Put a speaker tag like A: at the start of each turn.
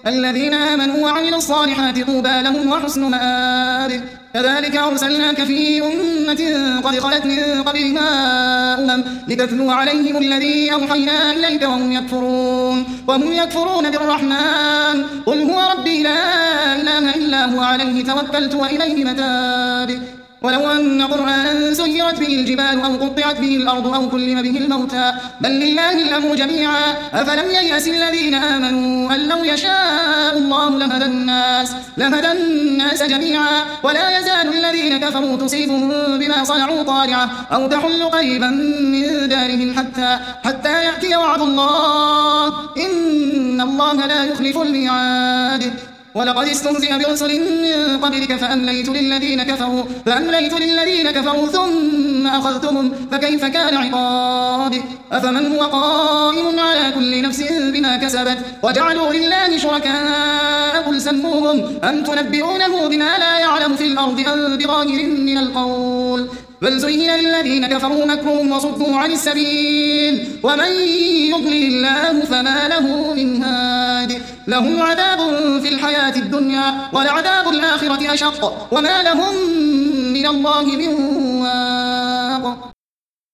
A: الذين آمنوا وعملوا الصالحات طوبى لهم وحسن مآب كذلك أرسلناك في أمة قد خلت من قبلها لتتلو عليهم الذي أوحينا إليك وهم يكفرون بالرحمن قل هو ربي لا إله إلا هو عليه توكلت وإليه متاب ولو أن قرآنا سيرت به الجبال أو قطعت به الأرض أو كلم به الموتى بل لله الأمر جميعا أفلم ييأس الذين آمنوا أن لو يشاء الله لهدى الناس جميعا ولا يزال الذين كفروا تصيبهم بما صنعوا طارعة أو تحل قريبا من دارهم حتى يأتي وعد الله إن الله لا يخلف الميعاد ولقد استهزئ برسل من قبلك فأمليت للذين كفروا ثم أخذتهم فكيف كان عقاب أفمن هو قائم على كل نفس بما كسبت وجعلوا لله شركاء قل سموهم أم تنبئونه بما لا يعلم في الأرض أم بظاهر من القول بل زين للذين كفروا مكرهم وصدوا عن السبيل ومن يضلل الله فما له من هاد لهم عذاب في الحياة الدنيا ولعذاب الآخرة أشق وما لهم من الله من واد